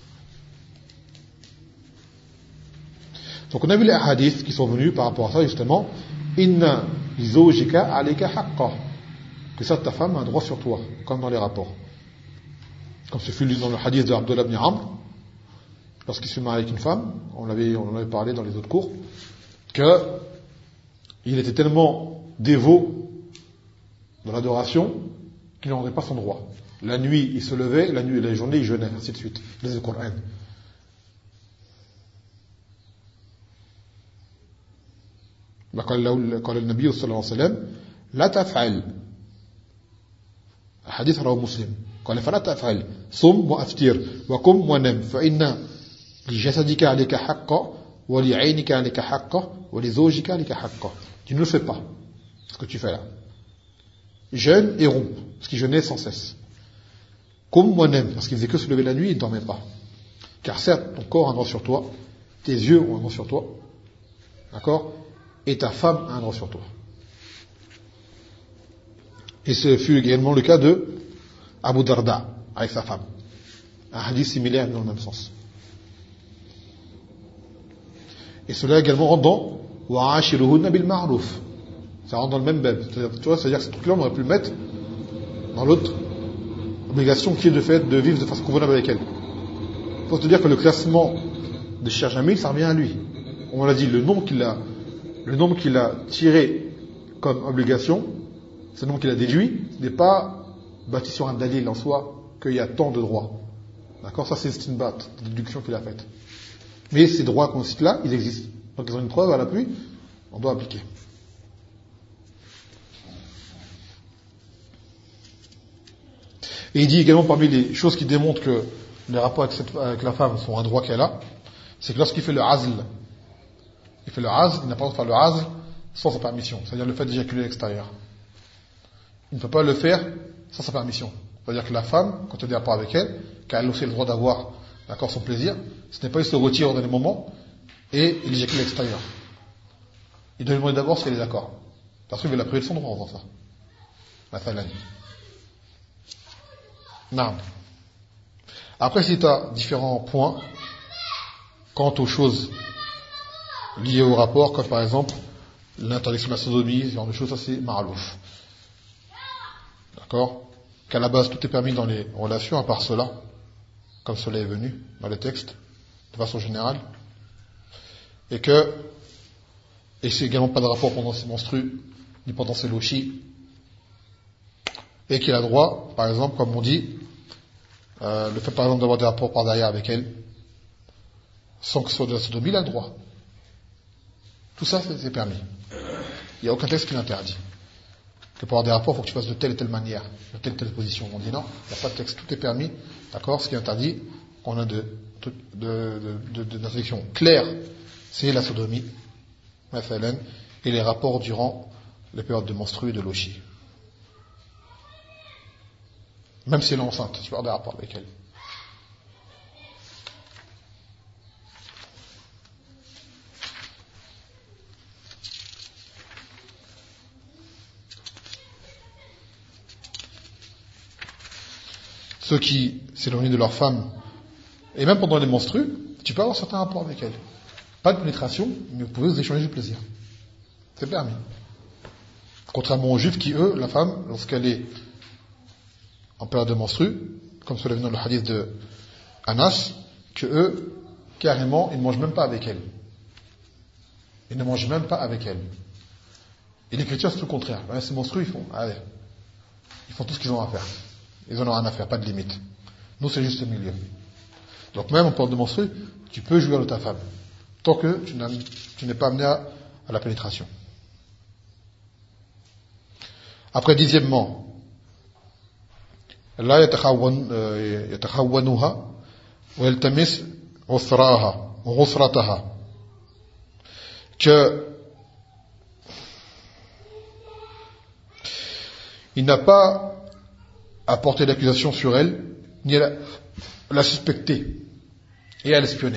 Donc on a vu les hadiths qui sont venus par rapport à ça, justement. Inna lizawjika alayka haqqa. Que ça, ta femme a un droit sur toi, comme dans les rapports. Comme ce fut dans le hadith de Abdullah ibn Amr, lorsqu'il se marie avec une femme, on en avait parlé dans les autres cours, qu'il était tellement dévot dans l'adoration qu'il n'en rendait pas son droit. La nuit, il se levait, la journée, il jeûnait, ainsi de suite. Il lisait le Coran. قال النبي صلى الله عليه وسلم لا تفعل حديث رواه مسلم قال فلا تفعل صم وأفطر وقم ونم فإن لجسدك عليك حقا ولعينك عليك حقا ولزوجك عليك حقا. Tu ne le fais pas, ce que tu fais là. Jeûne et rompt, parce qu'il jeûnait sans cesse. Qum wa nam, parce qu'il faisait que se lever la nuit, il ne dormait pas. Car certes, ton corps a un droit sur toi, tes yeux ont un droit sur toi, d'accord, et ta femme a un droit sur toi. Et ce fut également le cas de Abu Darda avec sa femme. Un hadith similaire dans le même sens. Et cela également rentre dans Wa'ashiruhunna bil ma'ruf. Ça rentre dans le même bab. Tu vois, c'est-à-dire que ce truc-là, on aurait pu le mettre dans l'autre obligation qui est de fait de vivre de façon convenable avec elle. Pour te dire que le classement de Cheikh Jamil, ça revient à lui. On l'a dit, le nombre qu'il a tiré comme obligation, ce nombre qu'il a déduit, n'est pas bâti sur un dalil en soi qu'il y a tant de droits. D'accord? Ça, c'est une batte, une déduction qu'il a faite. Mais ces droits qu'on cite là, ils existent. Donc ils ont une preuve à l'appui, on doit appliquer. Et il dit également parmi les choses qui démontrent que les rapports avec la femme sont un droit qu'elle a, c'est que lorsqu'il fait le azl, il n'a pas le droit de faire le azl sans sa permission, c'est-à-dire le fait d'éjaculer à l'extérieur. Il ne peut pas le faire sans sa permission. C'est-à-dire que la femme, quand elle a des rapports avec elle, qu'elle a aussi le droit d'avoir, d'accord, son plaisir, ce n'est pas il se retire au dernier moment et il éjacule à l'extérieur. Il doit lui demander d'abord si elle est d'accord. Parce qu'il veut la priver de son droit en faisant ça. Mathalan. Non. Après, si tu as différents points quant aux choses liées au rapport, comme par exemple l'interdiction de la sodomie, ce genre de choses, ça c'est ma'alouf. D'accord? Qu'à la base tout est permis dans les relations, à part cela, comme cela est venu dans les textes, de façon générale, et c'est également pas de rapport pendant ses menstrues, ni pendant ses lochis, et qu'il a droit, par exemple, comme on dit, le fait par exemple d'avoir des rapports par derrière avec elle, sans que ce soit de la sodomie, il a le droit. Tout ça, c'est permis. Il n'y a aucun texte qui l'interdit. Que pour avoir des rapports, il faut que tu fasses de telle et telle manière, de telle et telle position. On dit non, il n'y a pas de texte, tout est permis. D'accord? Ce qui est interdit, on a d'interdiction claire, c'est la sodomie, et les rapports durant les périodes de menstrues et de lochis. Même si elle est enceinte, tu peux avoir des rapports avec elle. Ceux qui s'éloignent de leur femme Et même pendant les menstrues, tu peux avoir certains rapports avec elle. Pas de pénétration, mais vous pouvez vous échanger du plaisir. C'est permis. Contrairement aux juifs qui, eux, la femme, lorsqu'elle est en période de menstrue, comme cela vient dans le hadith de Anas, que eux, carrément, ils ne mangent même pas avec elle. Ils ne mangent même pas avec elle. Et les chrétiens, c'est tout le contraire. Ces menstrues, ils font tout ce qu'ils ont à faire. Ils en ont rien à faire, pas de limite. Nous, c'est juste le milieu. Donc même en période de menstrue, tu peux jouir de ta femme, tant que tu n'es pas amené à la pénétration. Après, 10e, لا يتخونها ويلتمس غفرتها, que il n'a pas à porter d'accusation sur elle, ni à la suspecter et à l'espionner.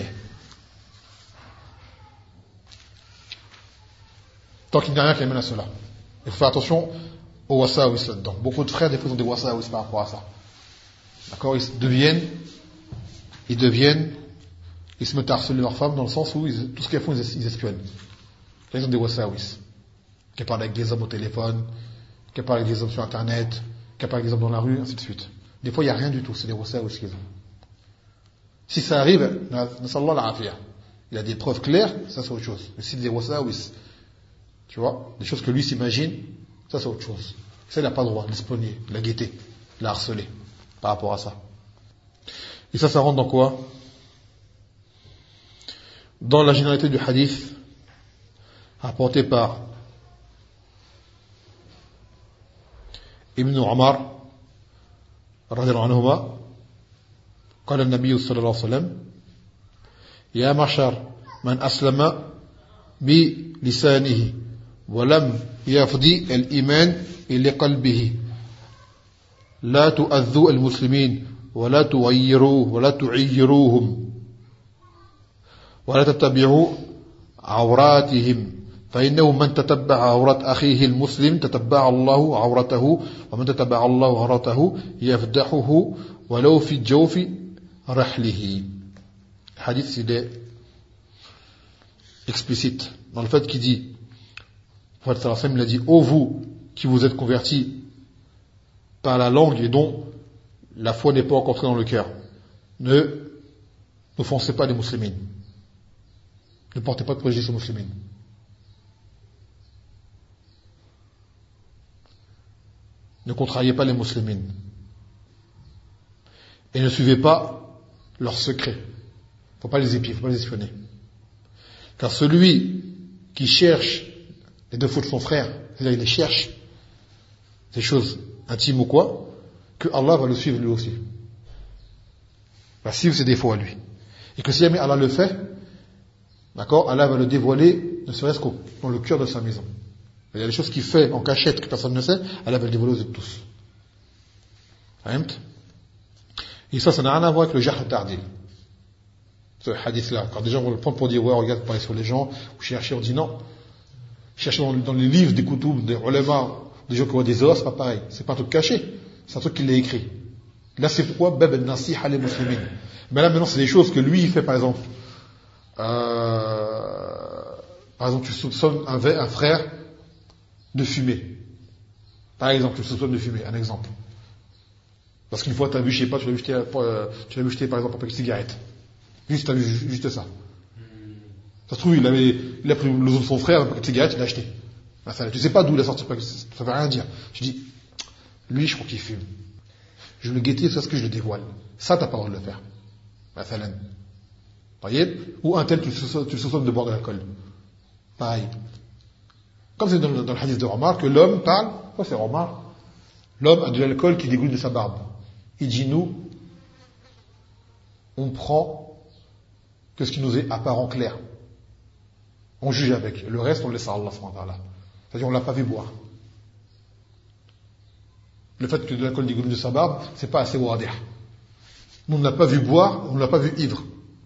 Tant qu'il n'y a rien qui amène à cela. Il faut faire attention aux wasawis là-dedans. Beaucoup de frères, des fois, ont des wasawis par rapport à ça. D'accord? Ils se mettent à harceler leurs femmes dans le sens où tout ce qu'ils font, ils espionnent. Ils ont des wasawis. Qui parlent avec des hommes au téléphone, qui parlent avec des hommes sur Internet, qui parlent avec des hommes dans la rue, ainsi de suite. Des fois, il n'y a rien du tout. C'est des wasawis qu'ils ont. Si ça arrive, il a des preuves claires, ça c'est autre chose. Mais si des wasawis, tu vois, des choses que lui s'imagine, ça c'est autre chose. Ça, il n'a pas le droit de l'espionner, de la guetter, de la harceler par rapport à ça. Et ça rentre dans quoi? Dans la généralité du hadith rapporté par Ibn Umar radhiyallahu anhuma, قال النبي صلى الله عليه وسلم يا معشر من أسلم بلسانه ولم يفضي الإيمان إلى قلبه لا تؤذوا المسلمين ولا تعيروهم ولا تتبعوا عوراتهم فإنه من تتبع عورات أخيه المسلم تتبع الله عورته ومن تتبع الله عورته يفضحه ولو في الجوف رحله. Le hadith, il est explicite dans le fait qu'il dit, il a dit, ô vous qui vous êtes convertis par la langue et dont la foi n'est pas encore entrée dans le cœur, n'offensez pas les musulmans, ne portez pas de préjudice aux musulmans. Ne contrariez pas les musulmans et ne suivez pas leurs secrets. Faut pas les épier, faut pas les espionner. Car celui qui cherche les défauts de son frère, c'est-à-dire il les cherche, des choses intimes ou quoi, que Allah va le suivre lui aussi. Va suivre ses défauts à lui. Et que si jamais Allah le fait, d'accord, Allah va le dévoiler, ne serait-ce qu'au dans le cœur de sa maison. Il y a des choses qu'il fait en cachette que personne ne sait, Allah va le dévoiler aux yeux de tous. Et ça n'a rien à voir avec le jahl tardil. Ce hadith-là. Quand des gens vont le prendre pour dire, ouais, regarde, parler sur les gens, ou chercher, on dit non. Chercher dans les livres des koutoub, des ulama, des gens qui ont des os, c'est pas pareil. C'est pas un truc caché. C'est un truc qu'il a écrit. Là, c'est pourquoi, bab al-nasiha les muslimin. Mais là, maintenant, c'est des choses que lui, il fait, par exemple. Tu soupçonnes un frère de fumer. Par exemple, tu soupçonnes de fumer. Un exemple. Parce qu'une fois, tu l'as vu, je sais pas, tu l'as vu jeter, par exemple, avec une cigarette. Juste, tu as vu juste ça. Ça se trouve, il a pris le de son frère, un paquet de cigarettes, il l'a acheté. Tu sais pas d'où il a sorti, ça veut rien dire. Tu dis, lui, je crois qu'il fume. Je vais le guetter, c'est ce que je le dévoile. Ça, t'as pas le droit de le faire. Vous voyez? Ou un tel, tu le soupçonnes de boire de l'alcool. Pareil. Comme c'est dans le hadith de Omar, que l'homme parle, quoi c'est Omar? L'homme a de l'alcool qui dégouline de sa barbe. Il dit, nous, on prend que ce qui nous est apparent clair. On juge avec. Le reste, on le laisse à Allah. C'est-à-dire, on l'a pas vu boire. Le fait que de l'alcool dégouline de sa barbe, c'est pas assez wadih. Nous, on ne l'a pas vu boire, on ne l'a pas vu ivre.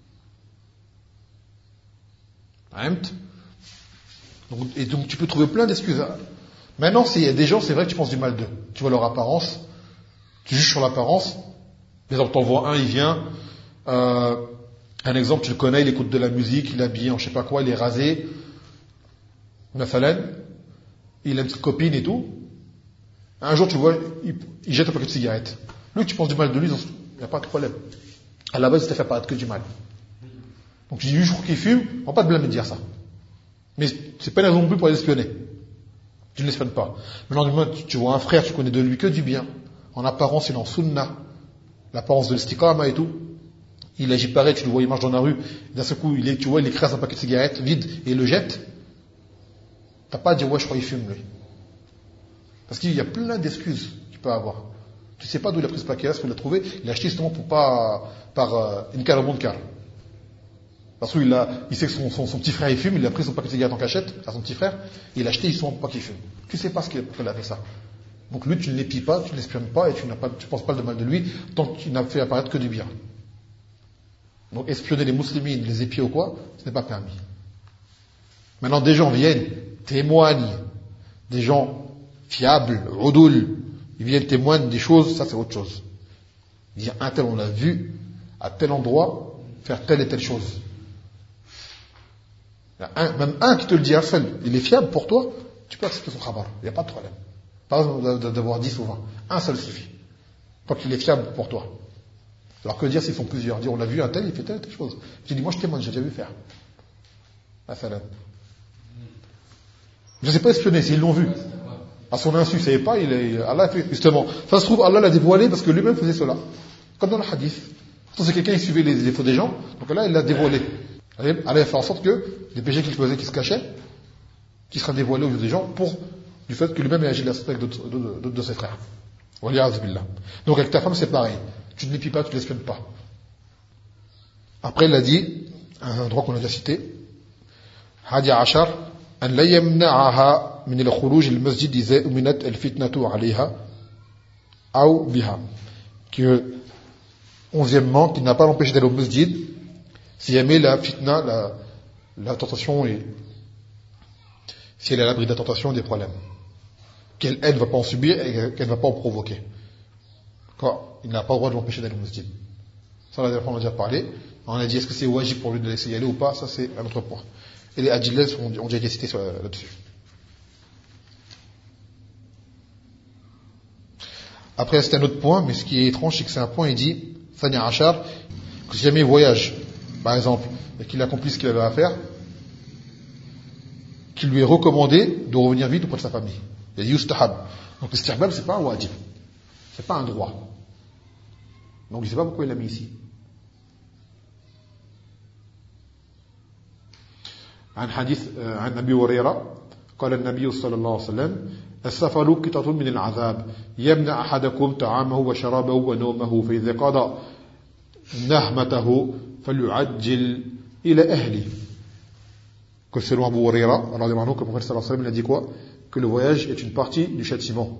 Et donc, tu peux trouver plein d'excuses. Maintenant, s'il y a des gens, c'est vrai que tu penses du mal d'eux. Tu vois leur apparence, tu juges sur l'apparence. Par exemple, t'en vois un, il vient, Un exemple, tu le connais, il écoute de la musique, il est habillé en je sais pas quoi, il est rasé. Mathalan, il a une petite copine et tout. Un jour, tu vois, il jette un paquet de cigarettes. Lui, tu penses du mal de lui, il n'y a pas de problème. À la base, il t'a fait paraître que du mal. Donc tu dis, lui, je crois qu'il fume, on va pas te blâmer de dire ça. Mais c'est pas une raison non plus pour l'espionner. Tu ne l'espionnes pas. Maintenant, tu vois un frère, tu connais de lui que du bien. En apparence, il est en sunna. L'apparence de l'istiqama et tout. Il agit pareil, tu le vois, il marche dans la rue. D'un seul coup, tu vois, il écrase un paquet de cigarettes vide et il le jette. T'as pas à dire, ouais, je crois qu'il fume, lui. Parce qu'il y a plein d'excuses qu'il peut avoir. Tu sais pas d'où il a pris ce paquet-là, ce qu'il a trouvé. Il l'a acheté justement pour pas, par une cale au monde car. Parce qu'il sait que son petit frère il fume, il a pris son paquet de cigarettes en cachette à son petit frère, et il a acheté justement pour pas qu'il fume. Tu sais pas pourquoi il a fait ça. Donc lui, tu ne l'épies pas, tu ne l'espionnes pas, et tu penses pas de mal de lui, tant qu'il n'a fait apparaître que du bien. Donc espionner les musulmans, les épier ou quoi, ce n'est pas permis. Maintenant, des gens viennent, témoignent, des gens fiables, oudoul, ils viennent témoigner des choses, ça c'est autre chose. Dire un tel on l'a vu, à tel endroit, faire telle et telle chose. Même un qui te le dit un seul, il est fiable pour toi, tu peux accepter son khabar, il n'y a pas de problème. Pas besoin d'avoir 10 ou 20. Un seul suffit. Tant qu'il est fiable pour toi. Alors que dire s'ils sont plusieurs? Dire on a vu un tel, il fait telle et telle chose. Tu dis moi je témoigne, j'ai déjà vu faire. Salam. Je ne sais pas espionner, s'ils l'ont vu. À son insu, il ne savait pas, Allah a fait, justement. Ça se trouve, Allah l'a dévoilé parce que lui-même faisait cela. Comme dans le hadith. Pourtant, c'est quelqu'un qui suivait les défauts des gens, donc là, il l'a dévoilé. Allah a fait en sorte que les péchés qu'il faisait, qui se cachaient, qui seraient dévoilés aux yeux des gens, du fait que lui-même ait agi de l'aspect de ses frères. Donc avec ta femme, c'est pareil. Tu ne l'épies pas, tu ne l'espionnes pas. Après, il a dit, un droit qu'on a déjà cité, Hadi Ashar, أن لا يمنعها من الخروج المسجد إذا أمنت الفتنة عليها أو بها. Que, 11e, qu'il n'a pas l'empêché d'aller au masjid si jamais la fitna, la tentation si elle est à l'abri de la tentation et des problèmes. Qu'elle ne va pas en subir et qu'elle ne va pas en provoquer. Il n'a pas le droit de l'empêcher d'aller au masjid. Ça, la dernière fois, on a déjà parlé. On a dit, est-ce que c'est wajib pour lui de laisser y aller ou pas? Ça, c'est un autre point. Et les adillès ont déjà été cités là-dessus. Après, c'est un autre point, mais ce qui est étrange, c'est que c'est un point, il dit, Thani Achar, que si jamais il voyage, par exemple, et qu'il accomplit ce qu'il avait à faire, qu'il lui est recommandé de revenir vite auprès de sa famille. Il dit Yustahab. Donc l'istirbab, c'est pas un wajib. C'est pas un droit. Donc je ne sais pas pourquoi il l'a mis ici. عن حديث عن أبي هريرة قال النبي صلى الله عليه وسلم السفر قطعة من العذاب يمنع أحدكم طعامه وشرابه ونومه فإذا قضى نهمته فليعجل إلى أهله. Que selon Abu Huraira, alors demandons que le prophète sallallahu alayhi wa sallam a dit quoi? Que le voyage est une partie du châtiment.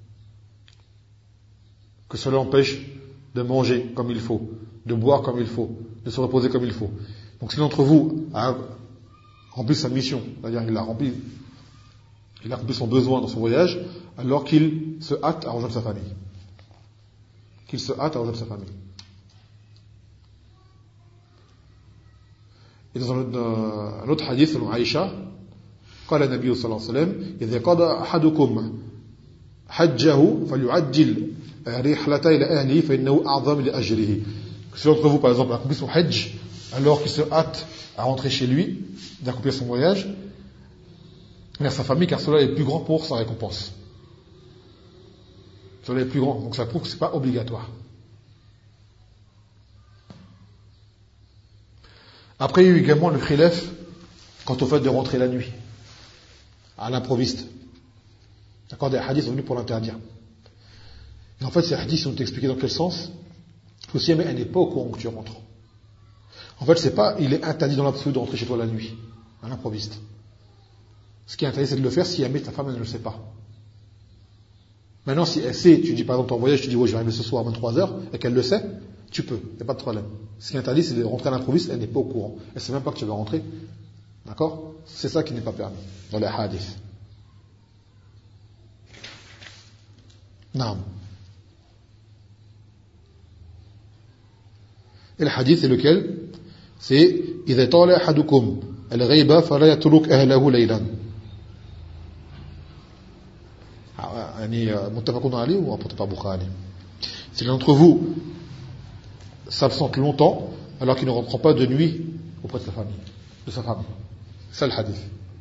Que cela empêche de manger comme il faut, de boire comme il faut, de se reposer comme il faut. Donc si l'un d'entre vous a rempli sa mission, c'est-à-dire il a rempli son besoin dans son voyage, alors qu'il se hâte à rejoindre sa famille. Qu'il se hâte à rejoindre sa famille. Et dans un autre hadith, selon Aïcha, قال النبي صلى الله عليه وسلم إذا قضى أحدكم حجه فليعجل رحلته إلى أهله فإنه أعظم لأجره. Si l'un d'entre vous, par exemple, a accompli son hajj, alors qu'il se hâte à rentrer chez lui, d'accomplir son voyage, vers sa famille, car cela est plus grand pour sa récompense. Cela est plus grand, donc ça prouve que ce n'est pas obligatoire. Après, il y a eu également le khilaf quant au fait de rentrer la nuit, à l'improviste. D'accord, des hadiths sont venus pour l'interdire. Et en fait, ces hadiths sont expliqués dans quel sens? Que si elle n'est pas au courant que tu rentres. En fait, c'est pas, il est interdit dans l'absolu de rentrer chez toi la nuit, à l'improviste. Ce qui est interdit, c'est de le faire si jamais ta femme elle ne le sait pas. Maintenant, si elle sait, tu dis par exemple ton voyage, tu dis ouais, je vais arriver ce soir à 23h, et qu'elle le sait, tu peux, il n'y a pas de problème. Ce qui est interdit, c'est de rentrer à l'improviste, elle n'est pas au courant. Elle ne sait même pas que tu vas rentrer. D'accord? C'est ça qui n'est pas permis dans les hadiths. Naam. Et le hadith c'est lequel? C'est إذا طال أحدكم الغيبة فلا يترك أهله ليلا. متفق عليه ou rapporté par Bukhari. Si l'un d'entre vous s'absente longtemps alors qu'il ne reprend pas de nuit auprès de sa famille, de sa femme. C'est ça le hadith.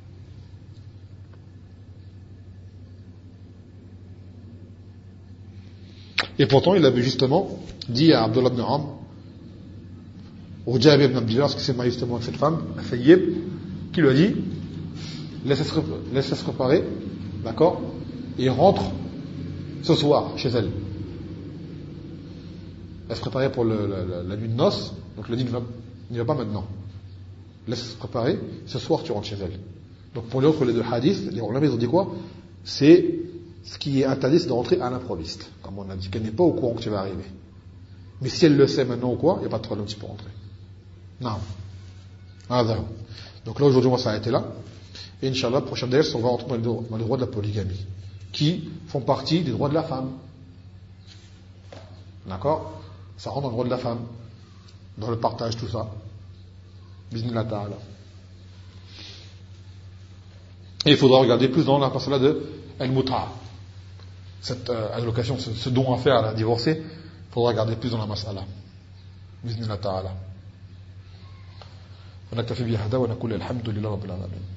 Et pourtant, il avait justement dit à Abdullah ibn Amr, au Jabir ibn Abdillah, parce que c'est marié justement avec cette femme, Fayyib, qui lui a dit, laisse-la se préparer, d'accord, et rentre ce soir chez elle. Elle se préparait pour la nuit de noces, donc il a dit, n'y va pas maintenant. Laisse-la se préparer, ce soir tu rentres chez elle. Donc pour les deux hadiths, les ulama ils ont dit quoi? C'est ce qui est interdit, c'est de rentrer à l'improviste. Comme on a dit, qu'elle n'est pas au courant que tu vas arriver. Mais si elle le sait maintenant ou quoi, il n'y a pas de problème, tu peux rentrer. Non. Donc là, aujourd'hui, on va s'arrêter là. Et Inch'Allah, prochain ders, on va rentrer dans les droits de la polygamie, qui font partie des droits de la femme. D'accord? Ça rentre dans le droit de la femme, dans le partage, tout ça. Bismillah ta'ala. Et il faudra regarder plus dans la masala de al-mut'a. Cette allocation, ce don à faire à la divorcée, il faudra regarder plus dans la masala. Bismillah ta'ala. ونكتفي بهذا ونقول الحمد لله رب العالمين.